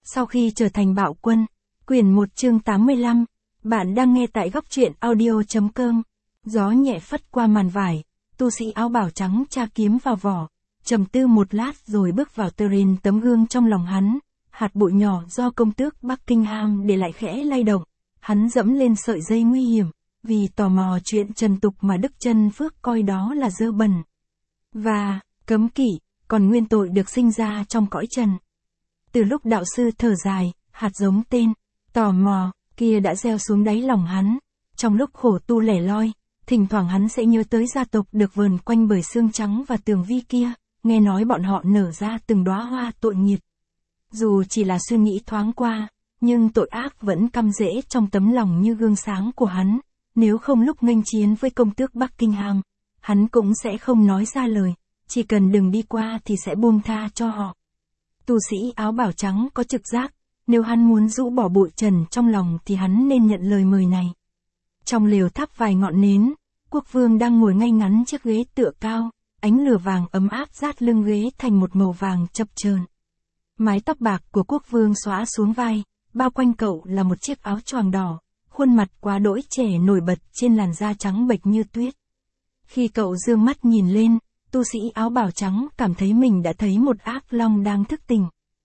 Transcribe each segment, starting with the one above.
Sau khi trở thành bạo quân, quyển 1 chương 85, bạn đang nghe tại góc truyện audio.com. Gió nhẹ phất qua màn vải, tu sĩ áo bào trắng tra kiếm vào vỏ, trầm tư một lát rồi bước vào terrain tấm gương trong lòng hắn. Hạt bụi nhỏ do công tước Buckingham để lại khẽ lay động, hắn dẫm lên sợi dây nguy hiểm, vì tò mò chuyện trần tục mà Đức Chân Phước coi đó là dơ bẩn và cấm kỵ, còn nguyên tội được sinh ra trong cõi trần. Từ lúc đạo sư thở dài, hạt giống tên tò mò kia đã gieo xuống đáy lòng hắn. Trong lúc khổ tu lẻ loi, thỉnh thoảng hắn sẽ nhớ tới gia tộc được vờn quanh bởi xương trắng và tường vi kia, nghe nói bọn họ nở ra từng đóa hoa tội nghiệp. Dù chỉ là suy nghĩ thoáng qua, nhưng tội ác vẫn căm rễ trong tấm lòng như gương sáng của hắn. Nếu không lúc nghênh chiến với công tước Buckingham, hắn cũng sẽ không nói ra lời, chỉ cần đừng đi qua thì sẽ buông tha cho họ. Tu sĩ áo bào trắng có trực giác, nếu hắn muốn rũ bỏ bụi trần trong lòng thì hắn nên nhận lời mời này. Trong lều thắp vài ngọn nến, quốc vương đang ngồi ngay ngắn chiếc ghế tựa cao, ánh lửa vàng ấm áp dát lưng ghế thành một màu vàng chập chờn. Mái tóc bạc của quốc vương xõa xuống vai, bao quanh cậu là một chiếc áo choàng đỏ, khuôn mặt quá đỗi trẻ nổi bật trên làn da trắng bệch như tuyết. Khi cậu dương mắt nhìn lên, tu sĩ áo bào trắng cảm thấy mình đã thấy một ác long đang thức tỉnh.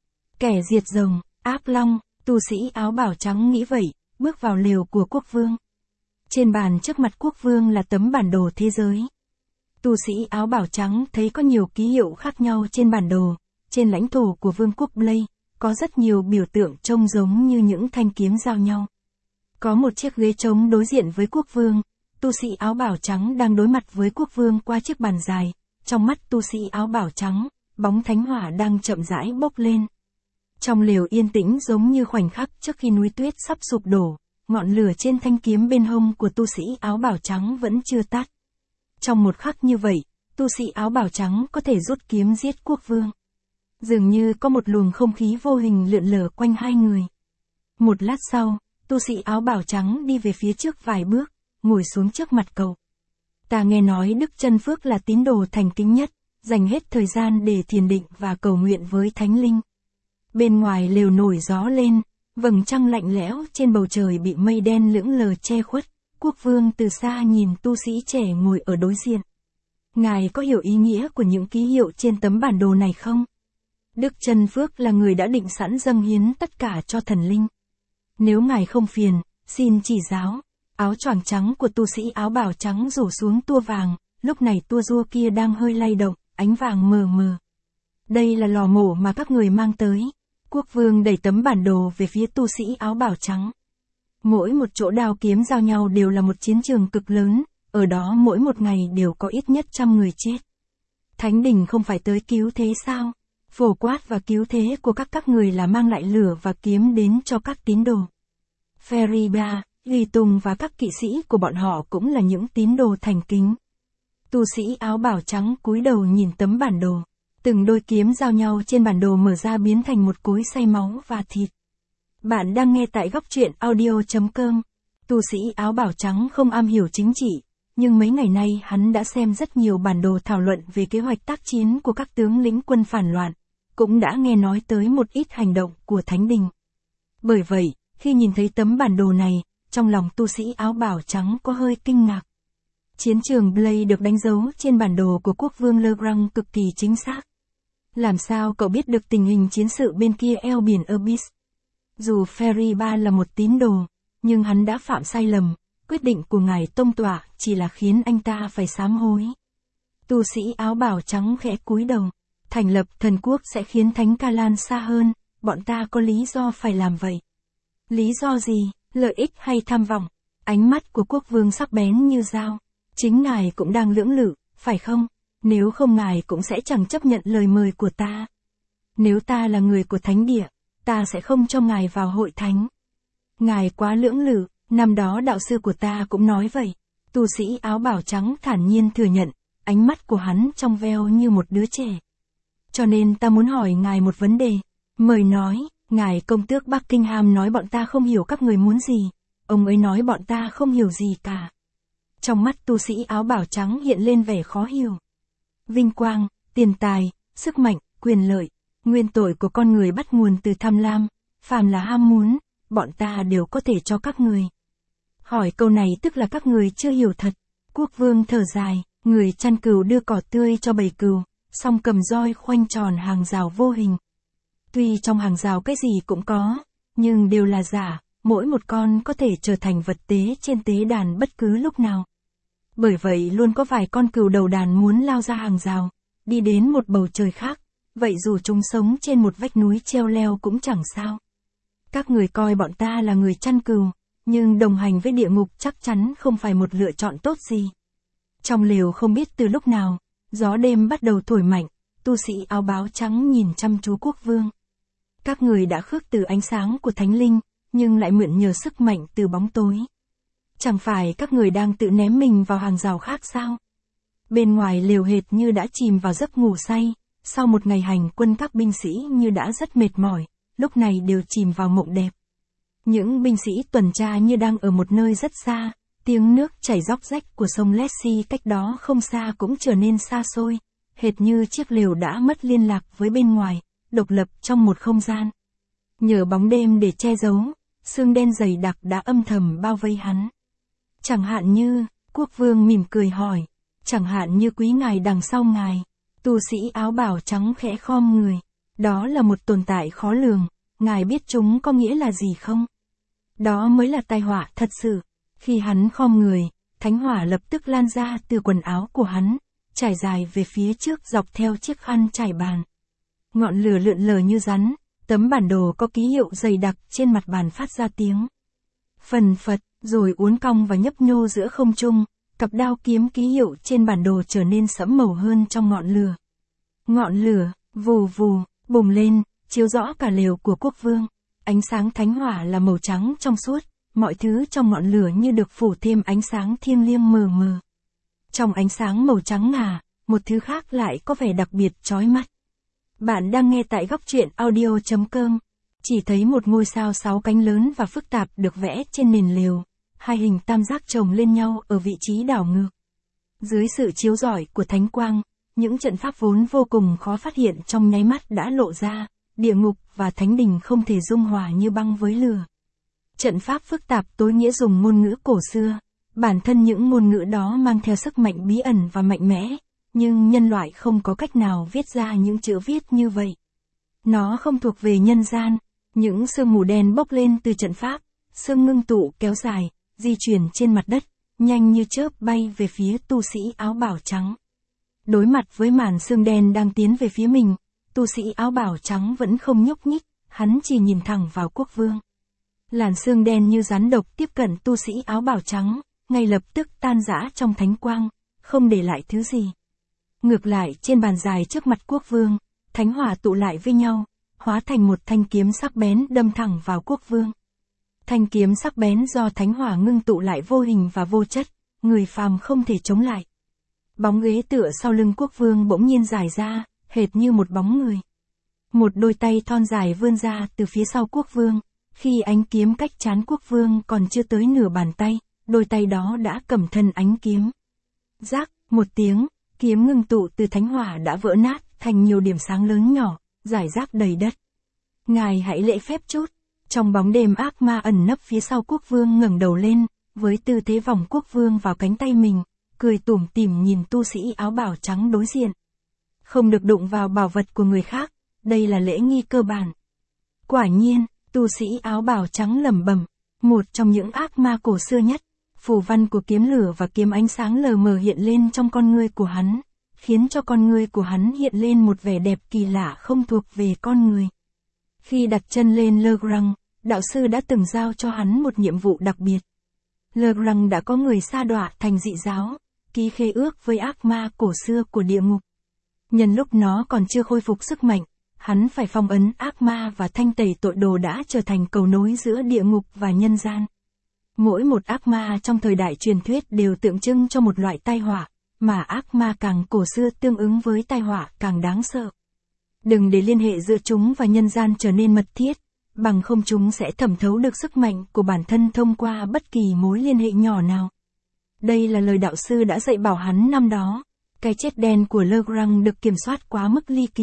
Kẻ diệt rồng, ác long, tu sĩ áo bào trắng nghĩ vậy, bước vào lều của quốc vương. Trên bàn trước mặt quốc vương là tấm bản đồ thế giới. Tu sĩ áo bào trắng thấy có nhiều ký hiệu khác nhau trên bản đồ. Trên lãnh thổ của vương quốc Blade, có rất nhiều biểu tượng trông giống như những thanh kiếm giao nhau. Có một chiếc ghế trống đối diện với quốc vương, tu sĩ áo bào trắng đang đối mặt với quốc vương qua chiếc bàn dài. Trong mắt tu sĩ áo bào trắng, bóng thánh hỏa đang chậm rãi bốc lên. Trong lều yên tĩnh giống như khoảnh khắc trước khi núi tuyết sắp sụp đổ, ngọn lửa trên thanh kiếm bên hông của tu sĩ áo bào trắng vẫn chưa tắt. Trong một khắc như vậy, tu sĩ áo bào trắng có thể rút kiếm giết quốc vương. Dường như có một luồng không khí vô hình lượn lờ quanh hai người. Một lát sau, tu sĩ áo bào trắng đi về phía trước vài bước, ngồi xuống trước mặt cậu. Ta nghe nói Đức Chân Phước là tín đồ thành kính nhất, dành hết thời gian để thiền định và cầu nguyện với thánh linh. Bên ngoài lều nổi gió lên, vầng trăng lạnh lẽo trên bầu trời bị mây đen lững lờ che khuất. Quốc vương từ xa nhìn tu sĩ trẻ ngồi ở đối diện. Ngài có hiểu ý nghĩa của những ký hiệu trên tấm bản đồ này không? Đức Chân Phước là người đã định sẵn dâng hiến tất cả cho thần linh. Nếu ngài không phiền, xin chỉ giáo. Áo choàng trắng của tu sĩ áo bào trắng rủ xuống tua vàng, lúc này tua rua kia đang hơi lay động, ánh vàng mờ mờ. Đây là lò mổ mà các người mang tới. Quốc vương đẩy tấm bản đồ về phía tu sĩ áo bào trắng. Mỗi một chỗ đao kiếm giao nhau đều là một chiến trường cực lớn, ở đó mỗi một ngày đều có ít nhất 100 người chết. Thánh đình không phải tới cứu thế sao? Phổ quát và cứu thế của các người là mang lại lửa và kiếm đến cho các tín đồ. Feriba, Ghi Tùng và các kỵ sĩ của bọn họ cũng là những tín đồ thành kính. Tu sĩ áo bào trắng cúi đầu nhìn tấm bản đồ. Từng đôi kiếm giao nhau trên bản đồ mở ra biến thành một cối xay máu và thịt. Bạn đang nghe tại góc truyện audio.com. Tu sĩ áo bào trắng không am hiểu chính trị, nhưng mấy ngày nay hắn đã xem rất nhiều bản đồ thảo luận về kế hoạch tác chiến của các tướng lĩnh quân phản loạn, cũng đã nghe nói tới một ít hành động của thánh đình. Bởi vậy, khi nhìn thấy tấm bản đồ này, trong lòng tu sĩ áo bào trắng có hơi kinh ngạc. Chiến trường Blade được đánh dấu trên bản đồ của quốc vương Legrand cực kỳ chính xác. Làm sao cậu biết được tình hình chiến sự bên kia eo biển Abyss? Dù Feriba là một tín đồ, nhưng hắn đã phạm sai lầm, quyết định của ngài tông tọa chỉ là khiến anh ta phải sám hối. Tu sĩ áo bào trắng khẽ cúi đầu, thành lập thần quốc sẽ khiến Thánh Ca Lan xa hơn, bọn ta có lý do phải làm vậy. Lý do gì, lợi ích hay tham vọng? Ánh mắt của quốc vương sắc bén như dao. Chính ngài cũng đang lưỡng lự, phải không? Nếu không ngài cũng sẽ chẳng chấp nhận lời mời của ta. Nếu ta là người của thánh địa, ta sẽ không cho ngài vào hội thánh. Ngài quá lưỡng lự, năm đó đạo sư của ta cũng nói vậy. Tu sĩ áo bào trắng thản nhiên thừa nhận, ánh mắt của hắn trong veo như một đứa trẻ. Cho nên ta muốn hỏi ngài một vấn đề. Mời nói, ngài công tước Buckingham nói bọn ta không hiểu các người muốn gì. Ông ấy nói bọn ta không hiểu gì cả. Trong mắt tu sĩ áo bào trắng hiện lên vẻ khó hiểu. Vinh quang, tiền tài, sức mạnh, quyền lợi, nguyên tội của con người bắt nguồn từ tham lam, phàm là ham muốn, bọn ta đều có thể cho các người. Hỏi câu này tức là các người chưa hiểu thật. Quốc vương thở dài, người chăn cừu đưa cỏ tươi cho bầy cừu, song cầm roi khoanh tròn hàng rào vô hình. Tuy trong hàng rào cái gì cũng có, nhưng đều là giả, mỗi một con có thể trở thành vật tế trên tế đàn bất cứ lúc nào. Bởi vậy luôn có vài con cừu đầu đàn muốn lao ra hàng rào, đi đến một bầu trời khác, vậy dù chúng sống trên một vách núi treo leo cũng chẳng sao. Các người coi bọn ta là người chăn cừu, nhưng đồng hành với địa ngục chắc chắn không phải một lựa chọn tốt gì. Trong lều không biết từ lúc nào, gió đêm bắt đầu thổi mạnh, tu sĩ áo bào trắng nhìn chăm chú quốc vương. Các người đã khước từ ánh sáng của thánh linh, nhưng lại mượn nhờ sức mạnh từ bóng tối. Chẳng phải các người đang tự ném mình vào hàng rào khác sao? Bên ngoài lều hệt như đã chìm vào giấc ngủ say, sau một ngày hành quân các binh sĩ như đã rất mệt mỏi, lúc này đều chìm vào mộng đẹp. Những binh sĩ tuần tra như đang ở một nơi rất xa, tiếng nước chảy róc rách của sông Leslie cách đó không xa cũng trở nên xa xôi, hệt như chiếc lều đã mất liên lạc với bên ngoài, độc lập trong một không gian. Nhờ bóng đêm để che giấu, sương đen dày đặc đã âm thầm bao vây hắn. Chẳng hạn như, quốc vương mỉm cười hỏi, chẳng hạn như quý ngài đằng sau ngài, tu sĩ áo bào trắng khẽ khom người, đó là một tồn tại khó lường, ngài biết chúng có nghĩa là gì không? Đó mới là tai họa thật sự. Khi hắn khom người, thánh hỏa lập tức lan ra từ quần áo của hắn, trải dài về phía trước dọc theo chiếc khăn trải bàn. Ngọn lửa lượn lờ như rắn, tấm bản đồ có ký hiệu dày đặc trên mặt bàn phát ra tiếng phần phật, rồi uốn cong và nhấp nhô giữa không trung, cặp đao kiếm ký hiệu trên bản đồ trở nên sẫm màu hơn trong ngọn lửa. Ngọn lửa, vù vù, bùng lên, chiếu rõ cả lều của quốc vương. Ánh sáng thánh hỏa là màu trắng trong suốt, mọi thứ trong ngọn lửa như được phủ thêm ánh sáng thiêng liêng mờ mờ. Trong ánh sáng màu trắng ngà, một thứ khác lại có vẻ đặc biệt chói mắt. Bạn đang nghe tại góc truyện audio.com. Chỉ thấy một ngôi sao 6 cánh lớn và phức tạp được vẽ trên nền lều, hai hình tam giác chồng lên nhau ở vị trí đảo ngược. Dưới sự chiếu rọi của thánh quang, những trận pháp vốn vô cùng khó phát hiện trong nháy mắt đã lộ ra, địa ngục và thánh đình không thể dung hòa như băng với lửa. Trận pháp phức tạp tối nghĩa dùng ngôn ngữ cổ xưa, bản thân những ngôn ngữ đó mang theo sức mạnh bí ẩn và mạnh mẽ, nhưng nhân loại không có cách nào viết ra những chữ viết như vậy. Nó không thuộc về nhân gian, những sương mù đen bốc lên từ trận pháp, sương ngưng tụ kéo dài, di chuyển trên mặt đất, nhanh như chớp bay về phía tu sĩ áo bào trắng. Đối mặt với màn sương đen đang tiến về phía mình, tu sĩ áo bào trắng vẫn không nhúc nhích, hắn chỉ nhìn thẳng vào quốc vương. Làn sương đen như rắn độc tiếp cận tu sĩ áo bào trắng, ngay lập tức tan rã trong thánh quang, không để lại thứ gì. Ngược lại trên bàn dài trước mặt quốc vương, thánh hỏa tụ lại với nhau, hóa thành một thanh kiếm sắc bén đâm thẳng vào quốc vương. Thanh kiếm sắc bén do thánh hỏa ngưng tụ lại vô hình và vô chất, người phàm không thể chống lại. Bóng ghế tựa sau lưng quốc vương bỗng nhiên dài ra, hệt như một bóng người. Một đôi tay thon dài vươn ra từ phía sau quốc vương, khi ánh kiếm cách trán quốc vương còn chưa tới nửa bàn tay, đôi tay đó đã cầm thân ánh kiếm. Rác, một tiếng, kiếm ngưng tụ từ thánh hỏa đã vỡ nát thành nhiều điểm sáng lớn nhỏ, rải rác đầy đất. Ngài hãy lễ phép chút. Trong bóng đêm ác ma ẩn nấp phía sau quốc vương ngẩng đầu lên, với tư thế vòng quốc vương vào cánh tay mình, cười tủm tỉm nhìn tu sĩ áo bào trắng đối diện. Không được đụng vào bảo vật của người khác, đây là lễ nghi cơ bản. Quả nhiên, tu sĩ áo bào trắng lẩm bẩm, một trong những ác ma cổ xưa nhất, phù văn của kiếm lửa và kiếm ánh sáng lờ mờ hiện lên trong con ngươi của hắn, khiến cho con ngươi của hắn hiện lên một vẻ đẹp kỳ lạ không thuộc về con người. Khi đặt chân lên Le Grand, đạo sư đã từng giao cho hắn một nhiệm vụ đặc biệt. Le Grand đã có người sa đọa thành dị giáo, ký khế ước với ác ma cổ xưa của địa ngục. Nhân lúc nó còn chưa khôi phục sức mạnh, hắn phải phong ấn ác ma và thanh tẩy tội đồ đã trở thành cầu nối giữa địa ngục và nhân gian. Mỗi một ác ma trong thời đại truyền thuyết đều tượng trưng cho một loại tai họa, mà ác ma càng cổ xưa tương ứng với tai họa càng đáng sợ. Đừng để liên hệ giữa chúng và nhân gian trở nên mật thiết, bằng không chúng sẽ thẩm thấu được sức mạnh của bản thân thông qua bất kỳ mối liên hệ nhỏ nào. Đây là lời đạo sư đã dạy bảo hắn năm đó. Cái chết đen của Le Grand được kiểm soát quá mức ly kỳ,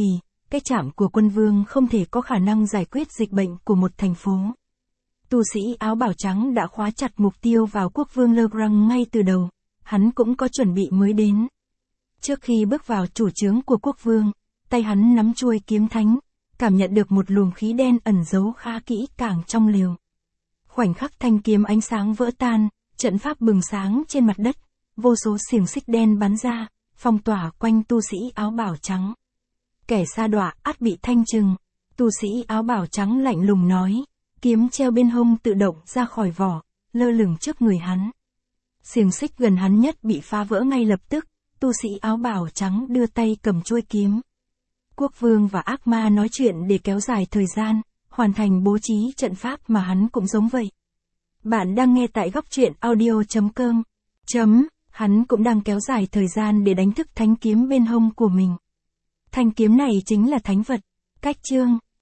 cái chạm của quân vương không thể có khả năng giải quyết dịch bệnh của một thành phố. Tu sĩ áo bào trắng đã khóa chặt mục tiêu vào quốc vương Legrand ngay từ đầu, hắn cũng có chuẩn bị mới đến. Trước khi bước vào chủ trướng của quốc vương, tay hắn nắm chuôi kiếm thánh, cảm nhận được một luồng khí đen ẩn giấu khá kỹ càng trong lều. Khoảnh khắc thanh kiếm ánh sáng vỡ tan, trận pháp bừng sáng trên mặt đất, vô số xiềng xích đen bắn ra, phong tỏa quanh tu sĩ áo bào trắng. Kẻ sa đọa ắt bị thanh trừng, tu sĩ áo bào trắng lạnh lùng nói, kiếm treo bên hông tự động ra khỏi vỏ, lơ lửng trước người hắn. Xiềng xích gần hắn nhất bị phá vỡ ngay lập tức, tu sĩ áo bào trắng đưa tay cầm chuôi kiếm. Quốc vương và ác ma nói chuyện để kéo dài thời gian, hoàn thành bố trí trận pháp mà hắn cũng giống vậy. Bạn đang nghe tại góc truyện audio.com. Hắn cũng đang kéo dài thời gian để đánh thức thánh kiếm bên hông của mình. Thanh kiếm này chính là thánh vật. Cách chương